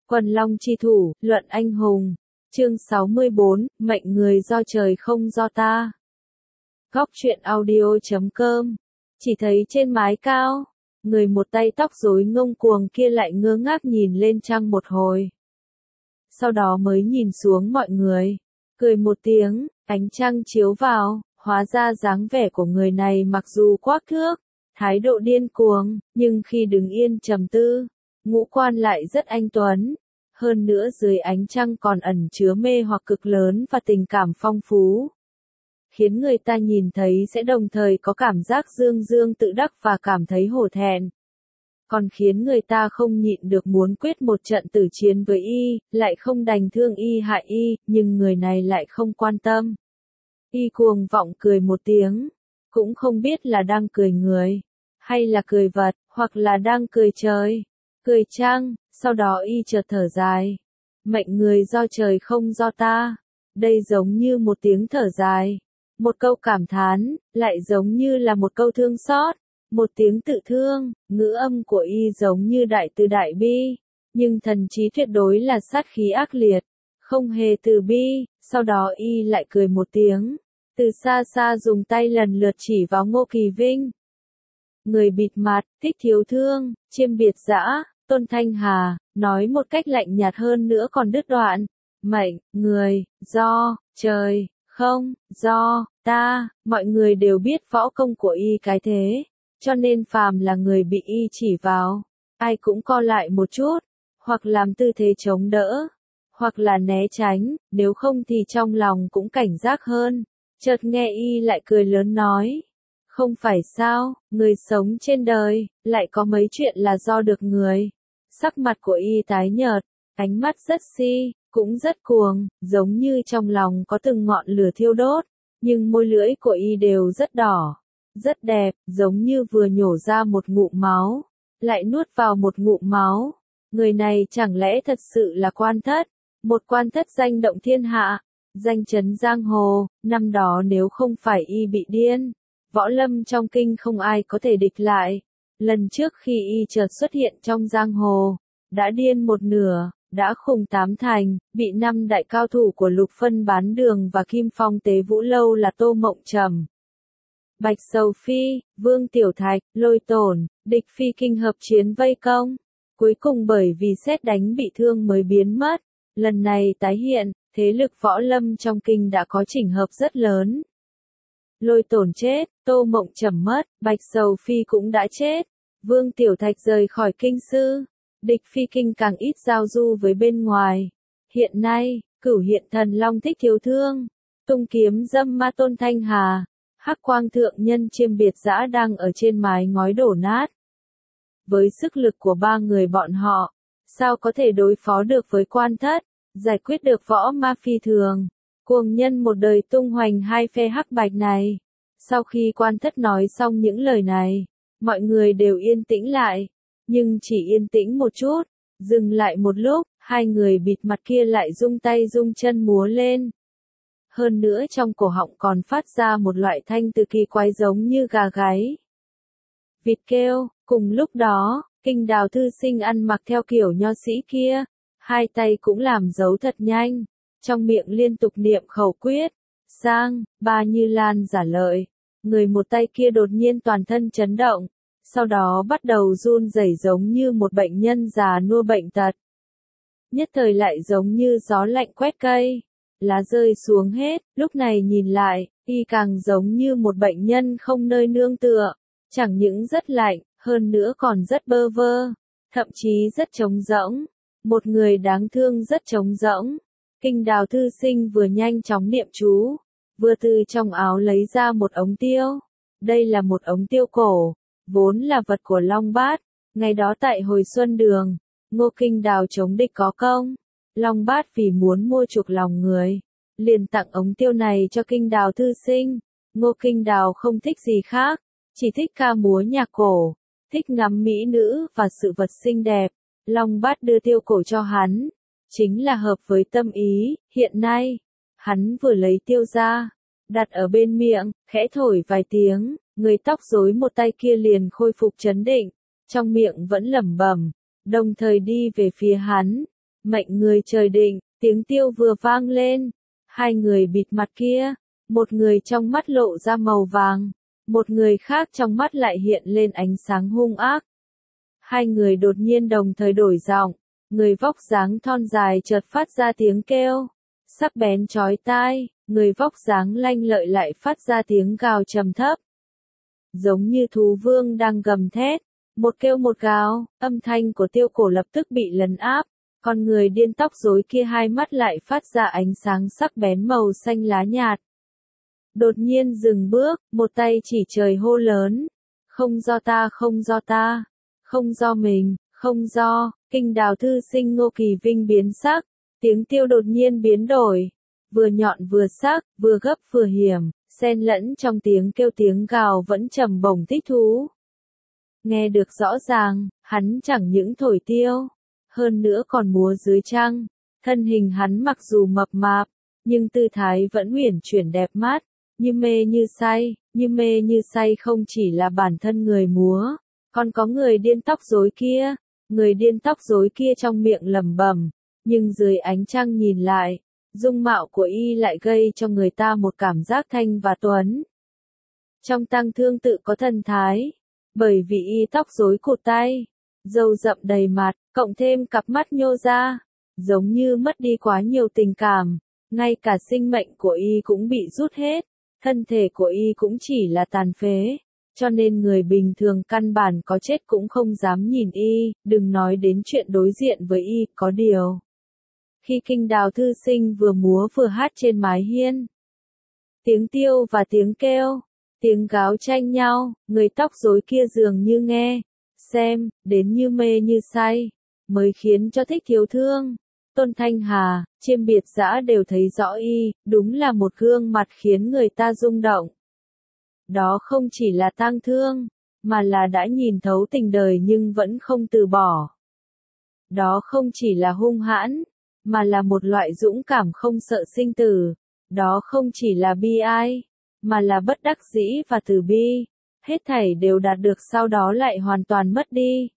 Quần long chi thủ, luận anh hùng. Chương 64, mệnh người do trời không do ta. Góc truyện audio.com. Chỉ thấy trên mái cao, người một tay tóc rối ngông cuồng kia lại ngơ ngác nhìn lên trăng một hồi. Sau đó mới nhìn xuống mọi người, cười một tiếng, ánh trăng chiếu vào, hóa ra dáng vẻ của người này mặc dù quắc thước, thái độ điên cuồng, nhưng khi đứng yên trầm tư, ngũ quan lại rất anh tuấn. Hơn nữa dưới ánh trăng còn ẩn chứa mê hoặc cực lớn và tình cảm phong phú, khiến người ta nhìn thấy sẽ đồng thời có cảm giác dương dương tự đắc và cảm thấy hổ thẹn. Còn khiến người ta không nhịn được muốn quyết một trận tử chiến với y, lại không đành thương y hại y, nhưng người này lại không quan tâm. Y cuồng vọng cười một tiếng, cũng không biết là đang cười người, hay là cười vật, hoặc là đang cười trời, cười trăng. Sau đó y chợt thở dài. Mệnh người do trời không do ta. Đây giống như một tiếng thở dài, một câu cảm thán, lại giống như là một câu thương xót, một tiếng tự thương. Ngữ âm của y giống như đại từ đại bi, nhưng thần trí tuyệt đối là sát khí ác liệt, không hề từ bi. Sau đó y lại cười một tiếng, từ xa xa dùng tay lần lượt chỉ vào Ngô Kỳ Vinh. Người bịt mặt, Thích Thiếu Thương, Chiêm Biệt Dã, Tôn Thanh Hà, nói một cách lạnh nhạt hơn nữa còn đứt đoạn. Mệnh, người, do, trời, không, do, ta. Mọi người đều biết võ công của y cái thế, cho nên phàm là người bị y chỉ vào, ai cũng co lại một chút, hoặc làm tư thế chống đỡ, hoặc là né tránh, nếu không thì trong lòng cũng cảnh giác hơn. Chợt nghe y lại cười lớn nói. Không phải sao, người sống trên đời, lại có mấy chuyện là do được người. Sắc mặt của y tái nhợt, ánh mắt rất si, cũng rất cuồng, giống như trong lòng có từng ngọn lửa thiêu đốt, nhưng môi lưỡi của y đều rất đỏ, rất đẹp, giống như vừa nhổ ra một ngụm máu, lại nuốt vào một ngụm máu. Người này chẳng lẽ thật sự là Quan Thất, một Quan Thất danh động thiên hạ, danh chấn giang hồ. Năm đó nếu không phải y bị điên, võ lâm trong kinh không ai có thể địch lại. Lần trước khi y chợt xuất hiện trong giang hồ, đã điên một nửa, đã khùng tám thành, bị 5 đại cao thủ của Lục Phân Bán Đường và Kim Phong Tế Vũ Lâu là Tô Mộng Trầm, Bạch Sầu Phi, Vương Tiểu Thạch, Lôi Tổn, Địch Phi Kinh hợp chiến vây công. Cuối cùng bởi vì sét đánh bị thương mới biến mất. Lần này tái hiện, thế lực võ lâm trong kinh đã có chỉnh hợp rất lớn. Lôi Tổn chết, Tô Mộng Trầm mất, Bạch Sầu Phi cũng đã chết. Vương Tiểu Thạch rời khỏi kinh sư. Địch Phi Kinh càng ít giao du với bên ngoài. Hiện nay, Cửu Hiện Thần Long Thích Thiếu Thương, Tung Kiếm Dâm Ma Tôn Thanh Hà, Hắc Quang Thượng Nhân Chiêm Biệt Dã đang ở trên mái ngói đổ nát. Với sức lực của 3 người bọn họ, sao có thể đối phó được với Quan Thất, giải quyết được võ ma phi thường, cuồng nhân một đời tung hoành hai phe hắc bạch này. Sau khi Quan Thất nói xong những lời này, mọi người đều yên tĩnh lại, nhưng chỉ yên tĩnh một chút, dừng lại một lúc, hai người bịt mặt kia lại rung tay rung chân múa lên. Hơn nữa trong cổ họng còn phát ra một loại thanh từ kỳ quái giống như gà gáy, vịt kêu. Cùng lúc đó, Kinh Đào thư sinh ăn mặc theo kiểu nho sĩ kia, hai tay cũng làm dấu thật nhanh, trong miệng liên tục niệm khẩu quyết, sang, ba Như Lan giả lợi. Người một tay kia đột nhiên toàn thân chấn động, sau đó bắt đầu run rẩy giống như một bệnh nhân già nua bệnh tật. Nhất thời lại giống như gió lạnh quét cây, lá rơi xuống hết. Lúc này nhìn lại, y càng giống như một bệnh nhân không nơi nương tựa, chẳng những rất lạnh, hơn nữa còn rất bơ vơ, thậm chí rất trống rỗng, một người đáng thương rất trống rỗng. Kinh Đào thư sinh vừa nhanh chóng niệm chú, vừa từ trong áo lấy ra một ống tiêu. Đây là một ống tiêu cổ, vốn là vật của Long Bát. Ngày đó tại Hồi Xuân Đường, Ngô Kinh Đào chống địch có công, Long Bát vì muốn mua chuộc lòng người, liền tặng ống tiêu này cho Kinh Đào thư sinh. Ngô Kinh Đào không thích gì khác, chỉ thích ca múa nhạc cổ, thích ngắm mỹ nữ và sự vật xinh đẹp. Long Bát đưa tiêu cổ cho hắn, chính là hợp với tâm ý. Hiện nay, hắn vừa lấy tiêu ra, đặt ở bên miệng, khẽ thổi vài tiếng, người tóc rối một tay kia liền khôi phục trấn định, trong miệng vẫn lẩm bẩm, đồng thời đi về phía hắn. Mệnh người trời định, tiếng tiêu vừa vang lên. Hai người bịt mặt kia, một người trong mắt lộ ra màu vàng, một người khác trong mắt lại hiện lên ánh sáng hung ác. Hai người đột nhiên đồng thời đổi giọng, người vóc dáng thon dài chợt phát ra tiếng kêu, sắc bén chói tai, người vóc dáng lanh lợi lại phát ra tiếng gào trầm thấp. Giống như thú vương đang gầm thét, một kêu một gào, âm thanh của Tiêu Cổ lập tức bị lấn áp, còn người điên tóc rối kia hai mắt lại phát ra ánh sáng sắc bén màu xanh lá nhạt. Đột nhiên dừng bước, một tay chỉ trời hô lớn, không do ta, không do ta, không do mình, không do, Kinh Đào thư sinh Ngô Kỳ Vinh biến sắc, tiếng tiêu đột nhiên biến đổi, vừa nhọn vừa sắc, vừa gấp vừa hiểm, xen lẫn trong tiếng kêu tiếng gào vẫn trầm bổng thích thú. Nghe được rõ ràng, hắn chẳng những thổi tiêu, hơn nữa còn múa dưới trăng, thân hình hắn mặc dù mập mạp, nhưng tư thái vẫn uyển chuyển đẹp mắt, như mê như say không chỉ là bản thân người múa, còn có người điên tóc rối kia, người điên tóc rối kia trong miệng lẩm bẩm, nhưng dưới ánh trăng nhìn lại, dung mạo của y lại gây cho người ta một cảm giác thanh và tuấn. Trong Tăng Thương tự có thần thái, bởi vì y tóc rối cụt tay, râu rậm đầy mặt, cộng thêm cặp mắt nhô ra, giống như mất đi quá nhiều tình cảm, ngay cả sinh mệnh của y cũng bị rút hết, thân thể của y cũng chỉ là tàn phế, cho nên người bình thường căn bản có chết cũng không dám nhìn y, đừng nói đến chuyện đối diện với y. Có điều, khi Kinh Đào thư sinh vừa múa vừa hát trên mái hiên, tiếng tiêu và tiếng kêu, tiếng gáo tranh nhau, người tóc rối kia dường như nghe, xem, đến như mê như say, mới khiến cho Thích Thiếu Thương, Tôn Thanh Hà, Chiêm Biệt Dã đều thấy rõ y, đúng là một gương mặt khiến người ta rung động. Đó không chỉ là tang thương, mà là đã nhìn thấu tình đời nhưng vẫn không từ bỏ. Đó không chỉ là hung hãn, mà là một loại dũng cảm không sợ sinh tử. Đó không chỉ là bi ai, mà là bất đắc dĩ và từ bi. Hết thảy đều đạt được sau đó lại hoàn toàn mất đi.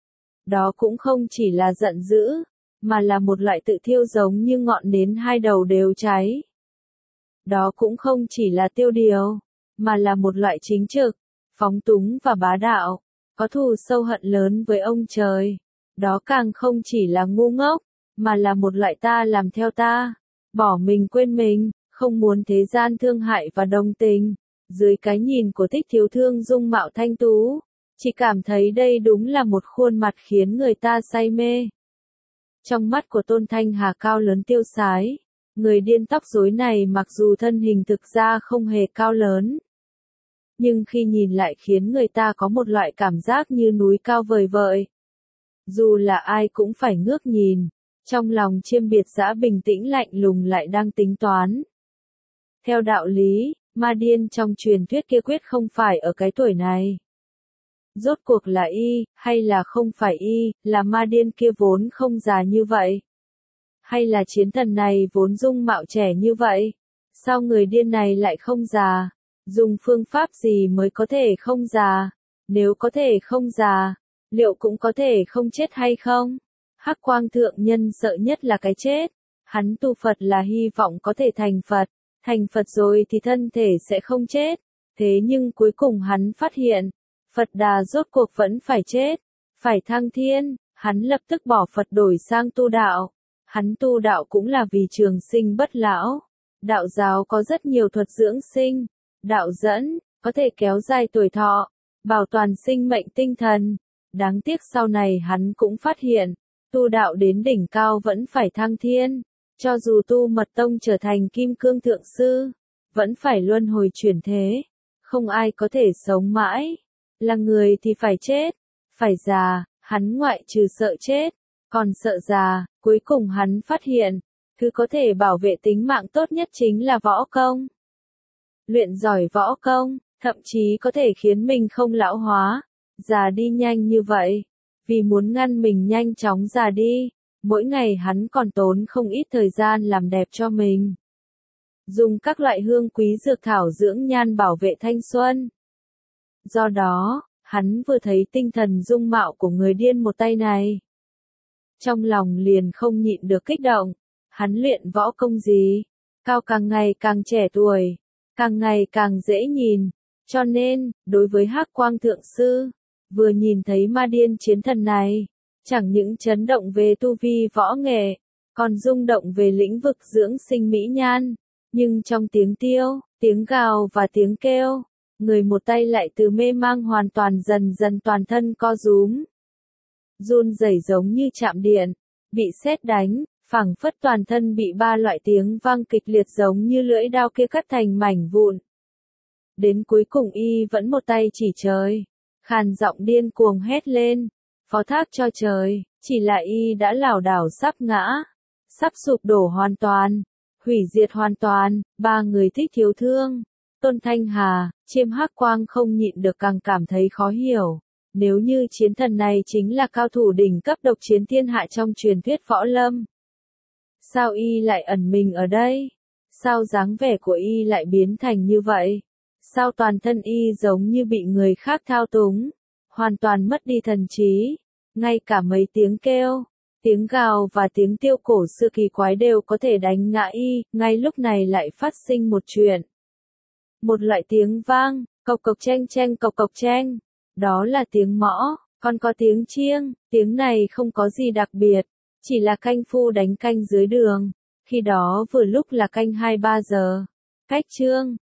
Đó cũng không chỉ là giận dữ, mà là một loại tự thiêu giống như ngọn nến hai đầu đều cháy. Đó cũng không chỉ là tiêu điều, mà là một loại chính trực, phóng túng và bá đạo, có thù sâu hận lớn với ông trời. Đó càng không chỉ là ngu ngốc, mà là một loại ta làm theo ta, bỏ mình quên mình, không muốn thế gian thương hại và đồng tình. Dưới cái nhìn của Thích Thiếu Thương dung mạo thanh tú, chỉ cảm thấy đây đúng là một khuôn mặt khiến người ta say mê. Trong mắt của Tôn Thanh Hà cao lớn tiêu sái, người điên tóc rối này mặc dù thân hình thực ra không hề cao lớn, nhưng khi nhìn lại khiến người ta có một loại cảm giác như núi cao vời vợi. Dù là ai cũng phải ngước nhìn, trong lòng Chiêm Biệt Dã bình tĩnh lạnh lùng lại đang tính toán. Theo đạo lý, ma điên trong truyền thuyết kia quyết không phải ở cái tuổi này. Rốt cuộc là y, hay là không phải y, là ma điên kia vốn không già như vậy? Hay là chiến thần này vốn dung mạo trẻ như vậy? Sao người điên này lại không già? Dùng phương pháp gì mới có thể không già? Nếu có thể không già, liệu cũng có thể không chết hay không? Hắc Quang Thượng Nhân sợ nhất là cái chết. Hắn tu Phật là hy vọng có thể thành Phật. Thành Phật rồi thì thân thể sẽ không chết. Thế nhưng cuối cùng hắn phát hiện, Phật Đà rốt cuộc vẫn phải chết, phải thăng thiên. Hắn lập tức bỏ Phật đổi sang tu đạo. Hắn tu đạo cũng là vì trường sinh bất lão. Đạo giáo có rất nhiều thuật dưỡng sinh, đạo dẫn, có thể kéo dài tuổi thọ, bảo toàn sinh mệnh tinh thần. Đáng tiếc sau này hắn cũng phát hiện, tu đạo đến đỉnh cao vẫn phải thăng thiên. Cho dù tu mật tông trở thành kim cương thượng sư, vẫn phải luân hồi chuyển thế. Không ai có thể sống mãi. Là người thì phải chết, phải già, hắn ngoại trừ sợ chết, còn sợ già. Cuối cùng hắn phát hiện, thứ có thể bảo vệ tính mạng tốt nhất chính là võ công. Luyện giỏi võ công, thậm chí có thể khiến mình không lão hóa, già đi nhanh như vậy. Vì muốn ngăn mình nhanh chóng già đi, mỗi ngày hắn còn tốn không ít thời gian làm đẹp cho mình. Dùng các loại hương quý dược thảo dưỡng nhan bảo vệ thanh xuân. Do đó, hắn vừa thấy tinh thần dung mạo của người điên một tay này. trong lòng liền không nhịn được kích động. Hắn luyện võ công gì? Cao càng ngày càng trẻ tuổi, càng ngày càng dễ nhìn, cho nên, đối với Hắc Quang Thượng Sư, vừa nhìn thấy ma điên chiến thần này, chẳng những chấn động về tu vi võ nghệ, còn rung động về lĩnh vực dưỡng sinh mỹ nhan, nhưng trong tiếng tiêu, tiếng gào và tiếng kêu, người một tay lại từ mê mang hoàn toàn dần dần toàn thân co rúm, run rẩy giống như chạm điện, bị sét đánh, phảng phất toàn thân bị ba loại tiếng vang kịch liệt giống như lưỡi dao kia cắt thành mảnh vụn. Đến cuối cùng y vẫn một tay chỉ trời, khàn giọng điên cuồng hét lên, phó thác cho trời, chỉ là y đã lảo đảo sắp ngã, sắp sụp đổ hoàn toàn, hủy diệt hoàn toàn. Ba người thích thiếu thương, Tôn Thanh Hà, Chiêm Hắc Quang không nhịn được càng cảm thấy khó hiểu. Nếu như chiến thần này chính là cao thủ đỉnh cấp độc chiến thiên hạ trong truyền thuyết võ lâm, sao y lại ẩn mình ở đây? Sao dáng vẻ của y lại biến thành như vậy? Sao toàn thân y giống như bị người khác thao túng, hoàn toàn mất đi thần trí, ngay cả mấy tiếng kêu, tiếng gào và tiếng tiêu cổ xưa kỳ quái đều có thể đánh ngã y. Ngay lúc này lại phát sinh một chuyện. Một loại tiếng vang, cộc cộc cheng cheng cộc cộc cheng, đó là tiếng mõ, còn có tiếng chiêng, tiếng này không có gì đặc biệt, chỉ là canh phu đánh canh dưới đường, khi đó vừa lúc là canh 2-3 giờ. Cách trương,